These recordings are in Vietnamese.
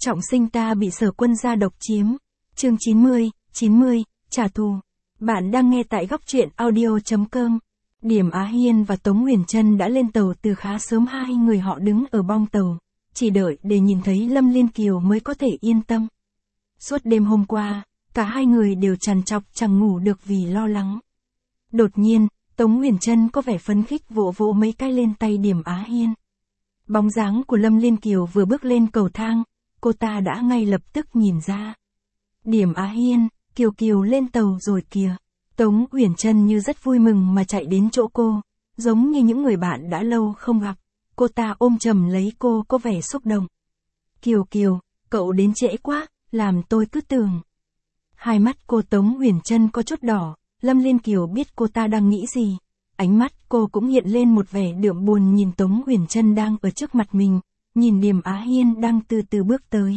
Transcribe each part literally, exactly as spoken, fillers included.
Trọng sinh ta bị Sở Quân gia độc chiếm. Chương chín mươi, chín mươi, trả thù. Bạn đang nghe tại góc truyện audio chấm com. Điểm Á Hiên và Tống Huyền Trân đã lên tàu từ khá sớm, hai người họ đứng ở bong tàu, chỉ đợi để nhìn thấy Lâm Liên Kiều mới có thể yên tâm. Suốt đêm hôm qua, cả hai người đều trằn trọc chẳng ngủ được vì lo lắng. Đột nhiên, Tống Huyền Trân có vẻ phấn khích vỗ vỗ mấy cái lên tay Điểm Á Hiên. Bóng dáng của Lâm Liên Kiều vừa bước lên cầu thang, cô ta đã ngay lập tức nhìn ra. Điểm Á Hiên, Kiều Kiều lên tàu rồi kìa. Tống Huyền Trân như rất vui mừng mà chạy đến chỗ cô, giống như những người bạn đã lâu không gặp. Cô ta ôm chầm lấy cô có vẻ xúc động. Kiều Kiều, cậu đến trễ quá, làm tôi cứ tưởng. Hai mắt cô Tống Huyền Trân có chút đỏ, Lâm Liên Kiều biết cô ta đang nghĩ gì. Ánh mắt cô cũng hiện lên một vẻ đượm buồn nhìn Tống Huyền Trân đang ở trước mặt mình, nhìn Điểm Á Hiên đang từ từ bước tới.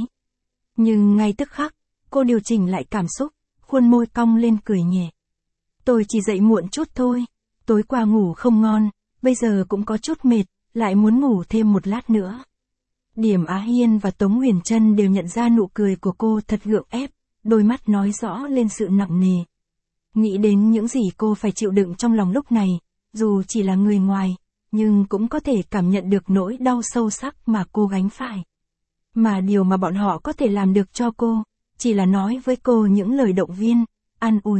Nhưng ngay tức khắc, cô điều chỉnh lại cảm xúc, khuôn môi cong lên cười nhẹ. Tôi chỉ dậy muộn chút thôi, tối qua ngủ không ngon, bây giờ cũng có chút mệt, lại muốn ngủ thêm một lát nữa. Điểm Á Hiên và Tống Huyền Trân đều nhận ra nụ cười của cô thật gượng ép, đôi mắt nói rõ lên sự nặng nề. Nghĩ đến những gì cô phải chịu đựng trong lòng lúc này, dù chỉ là người ngoài, nhưng cũng có thể cảm nhận được nỗi đau sâu sắc mà cô gánh phải. Mà điều mà bọn họ có thể làm được cho cô, chỉ là nói với cô những lời động viên, an ủi.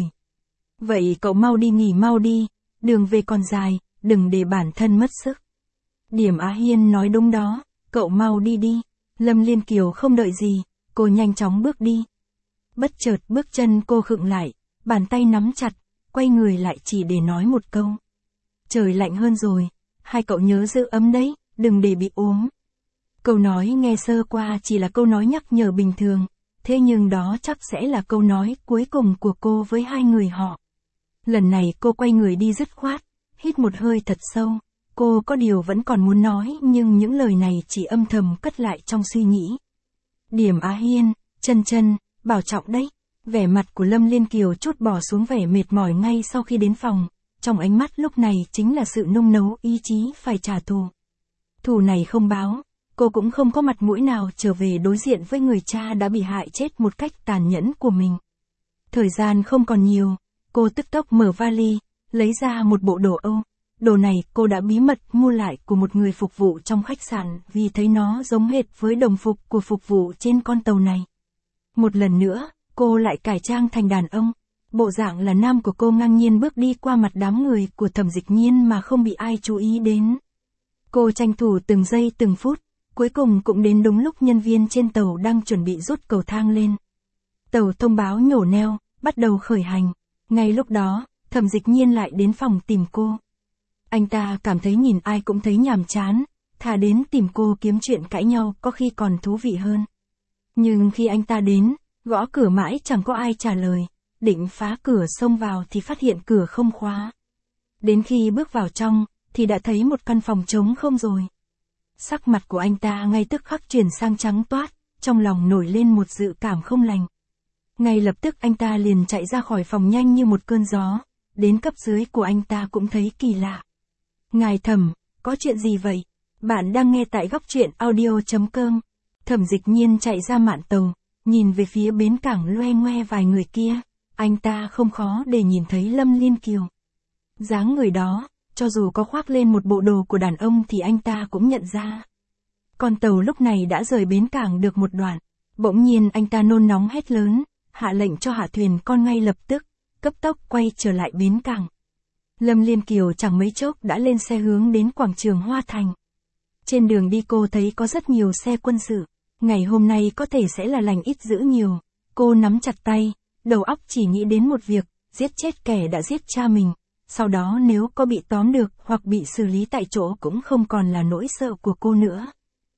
Vậy cậu mau đi nghỉ mau đi, đường về còn dài, đừng để bản thân mất sức. Điểm Á Hiên nói đúng đó, cậu mau đi đi. Lâm Liên Kiều không đợi gì, cô nhanh chóng bước đi. Bất chợt bước chân cô khựng lại, bàn tay nắm chặt, quay người lại chỉ để nói một câu. Trời lạnh hơn rồi, hai cậu nhớ giữ ấm đấy, đừng để bị ốm. Câu nói nghe sơ qua chỉ là câu nói nhắc nhở bình thường, thế nhưng đó chắc sẽ là câu nói cuối cùng của cô với hai người họ. Lần này cô quay người đi dứt khoát, hít một hơi thật sâu, cô có điều vẫn còn muốn nói nhưng những lời này chỉ âm thầm cất lại trong suy nghĩ. Điểm Á Hiên, Trân Trân, bảo trọng đấy. Vẻ mặt của Lâm Liên Kiều chút bỏ xuống vẻ mệt mỏi ngay sau khi đến phòng, trong ánh mắt lúc này chính là sự nung nấu ý chí phải trả thù. Thù này không báo, cô cũng không có mặt mũi nào trở về đối diện với người cha đã bị hại chết một cách tàn nhẫn của mình. Thời gian không còn nhiều, cô tức tốc mở vali, lấy ra một bộ đồ Âu. Đồ này cô đã bí mật mua lại của một người phục vụ trong khách sạn vì thấy nó giống hệt với đồng phục của phục vụ trên con tàu này. Một lần nữa, cô lại cải trang thành đàn ông. Bộ dạng là nam của cô ngang nhiên bước đi qua mặt đám người của Thẩm Dịch Nhiên mà không bị ai chú ý đến. Cô tranh thủ từng giây từng phút, cuối cùng cũng đến đúng lúc nhân viên trên tàu đang chuẩn bị rút cầu thang lên. Tàu thông báo nhổ neo, bắt đầu khởi hành. Ngay lúc đó, Thẩm Dịch Nhiên lại đến phòng tìm cô. Anh ta cảm thấy nhìn ai cũng thấy nhàm chán, thà đến tìm cô kiếm chuyện cãi nhau có khi còn thú vị hơn. Nhưng khi anh ta đến, gõ cửa mãi chẳng có ai trả lời, định phá cửa xông vào thì phát hiện cửa không khóa. Đến khi bước vào trong, thì đã thấy một căn phòng trống không rồi. Sắc mặt của anh ta ngay tức khắc chuyển sang trắng toát, trong lòng nổi lên một dự cảm không lành. Ngay lập tức anh ta liền chạy ra khỏi phòng nhanh như một cơn gió, đến cấp dưới của anh ta cũng thấy kỳ lạ. Ngài Thẩm, có chuyện gì vậy? Bạn đang nghe tại góc truyện audio chấm com. Thẩm Dịch Nhiên chạy ra mạn tàu, nhìn về phía bến cảng loe ngoe vài người kia, anh ta không khó để nhìn thấy Lâm Liên Kiều. Dáng người đó, cho dù có khoác lên một bộ đồ của đàn ông thì anh ta cũng nhận ra. Con tàu lúc này đã rời bến cảng được một đoạn, bỗng nhiên anh ta nôn nóng hét lớn, hạ lệnh cho hạ thuyền con ngay lập tức, cấp tốc quay trở lại bến cảng. Lâm Liên Kiều chẳng mấy chốc đã lên xe hướng đến quảng trường Hoa Thành. Trên đường đi cô thấy có rất nhiều xe quân sự, ngày hôm nay có thể sẽ là lành ít dữ nhiều. Cô nắm chặt tay, đầu óc chỉ nghĩ đến một việc, giết chết kẻ đã giết cha mình. Sau đó nếu có bị tóm được hoặc bị xử lý tại chỗ cũng không còn là nỗi sợ của cô nữa.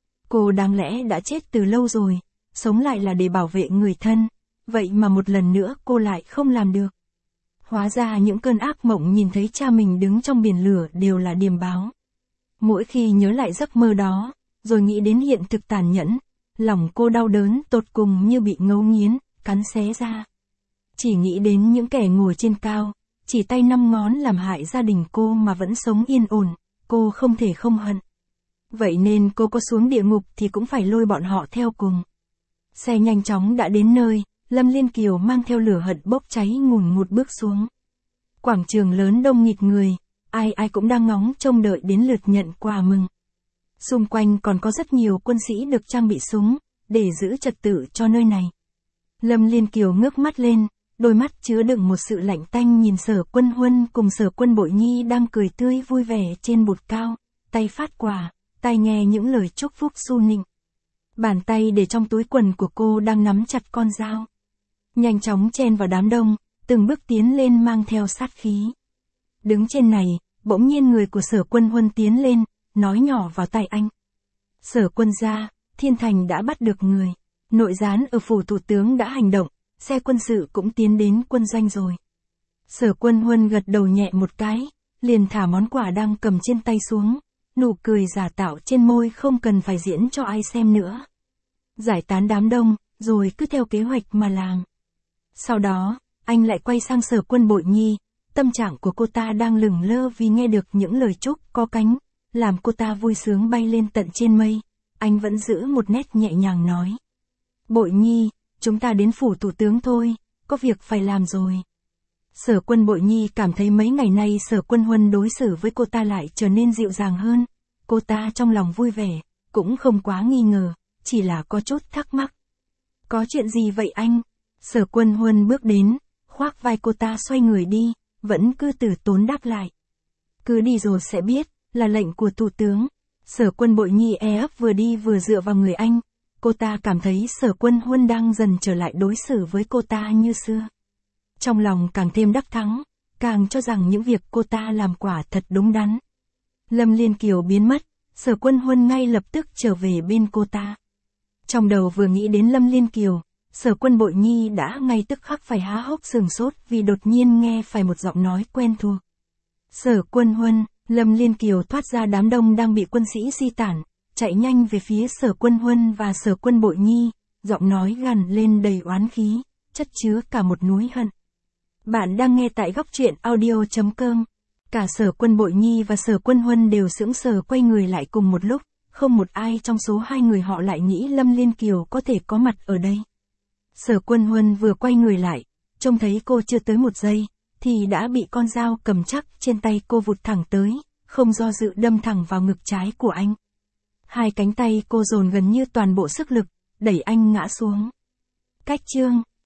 Cô đáng lẽ đã chết từ lâu rồi, sống lại là để bảo vệ người thân, vậy mà một lần nữa cô lại không làm được. Hóa ra những cơn ác mộng nhìn thấy cha mình đứng trong biển lửa đều là điềm báo. Mỗi khi nhớ lại giấc mơ đó, rồi nghĩ đến hiện thực tàn nhẫn, lòng cô đau đớn tột cùng như bị ngấu nghiến, cắn xé ra. Chỉ nghĩ đến những kẻ ngồi trên cao, chỉ tay năm ngón làm hại gia đình cô mà vẫn sống yên ổn, cô không thể không hận. Vậy nên cô có xuống địa ngục thì cũng phải lôi bọn họ theo cùng. Xe nhanh chóng đã đến nơi, Lâm Liên Kiều mang theo lửa hận bốc cháy ngùn ngụt bước xuống. Quảng trường lớn đông nghịt người, ai ai cũng đang ngóng trông đợi đến lượt nhận quà mừng. Xung quanh còn có rất nhiều quân sĩ được trang bị súng, để giữ trật tự cho nơi này. Lâm Liên Kiều ngước mắt lên, đôi mắt chứa đựng một sự lạnh tanh nhìn Sở Quân Huân cùng Sở Quân Bội Nhi đang cười tươi vui vẻ trên bục cao, tay phát quà, tai nghe những lời chúc phúc su nịnh. Bàn tay để trong túi quần của cô đang nắm chặt con dao. Nhanh chóng chen vào đám đông, từng bước tiến lên mang theo sát khí. Đứng trên này, bỗng nhiên người của Sở Quân Huân tiến lên, nói nhỏ vào tai anh. Sở Quân gia, Thiên Thành đã bắt được người. Nội gián ở phủ thủ tướng đã hành động, xe quân sự cũng tiến đến quân doanh rồi. Sở Quân Huân gật đầu nhẹ một cái, liền thả món quà đang cầm trên tay xuống, nụ cười giả tạo trên môi không cần phải diễn cho ai xem nữa. Giải tán đám đông, rồi cứ theo kế hoạch mà làm. Sau đó, anh lại quay sang Sở Quân Bội Nhi, tâm trạng của cô ta đang lửng lơ vì nghe được những lời chúc có cánh, làm cô ta vui sướng bay lên tận trên mây. Anh vẫn giữ một nét nhẹ nhàng nói. Bội Nhi, chúng ta đến phủ thủ tướng thôi, có việc phải làm rồi. Sở Quân Bội Nhi cảm thấy mấy ngày nay Sở Quân Huân đối xử với cô ta lại trở nên dịu dàng hơn. Cô ta trong lòng vui vẻ, cũng không quá nghi ngờ, chỉ là có chút thắc mắc. Có chuyện gì vậy anh? Sở Quân Huân bước đến, khoác vai cô ta xoay người đi, vẫn cứ từ tốn đáp lại. Cứ đi rồi sẽ biết, là lệnh của thủ tướng. Sở Quân Bội Nhi e ấp vừa đi vừa dựa vào người anh. Cô ta cảm thấy Sở Quân Huân đang dần trở lại đối xử với cô ta như xưa. Trong lòng càng thêm đắc thắng, càng cho rằng những việc cô ta làm quả thật đúng đắn. Lâm Liên Kiều biến mất, Sở Quân Huân ngay lập tức trở về bên cô ta. Trong đầu vừa nghĩ đến Lâm Liên Kiều, Sở Quân Bội Nhi đã ngay tức khắc phải há hốc sừng sốt vì đột nhiên nghe phải một giọng nói quen thuộc. Sở Quân Huân. Lâm Liên Kiều thoát ra đám đông đang bị quân sĩ di tản, chạy nhanh về phía Sở Quân Huân và Sở Quân Bội Nhi, giọng nói gằn lên đầy oán khí, chất chứa cả một núi hận. Bạn đang nghe tại góc truyện audio chấm com. Cả Sở Quân Bội Nhi và Sở Quân Huân đều sững sờ quay người lại cùng một lúc, không một ai trong số hai người họ lại nghĩ Lâm Liên Kiều có thể có mặt ở đây. Sở Quân Huân vừa quay người lại, trông thấy cô chưa tới một giây, thì đã bị con dao cầm chắc trên tay cô vụt thẳng tới, không do dự đâm thẳng vào ngực trái của anh. Hai cánh tay cô dồn gần như toàn bộ sức lực, đẩy anh ngã xuống. Cách chương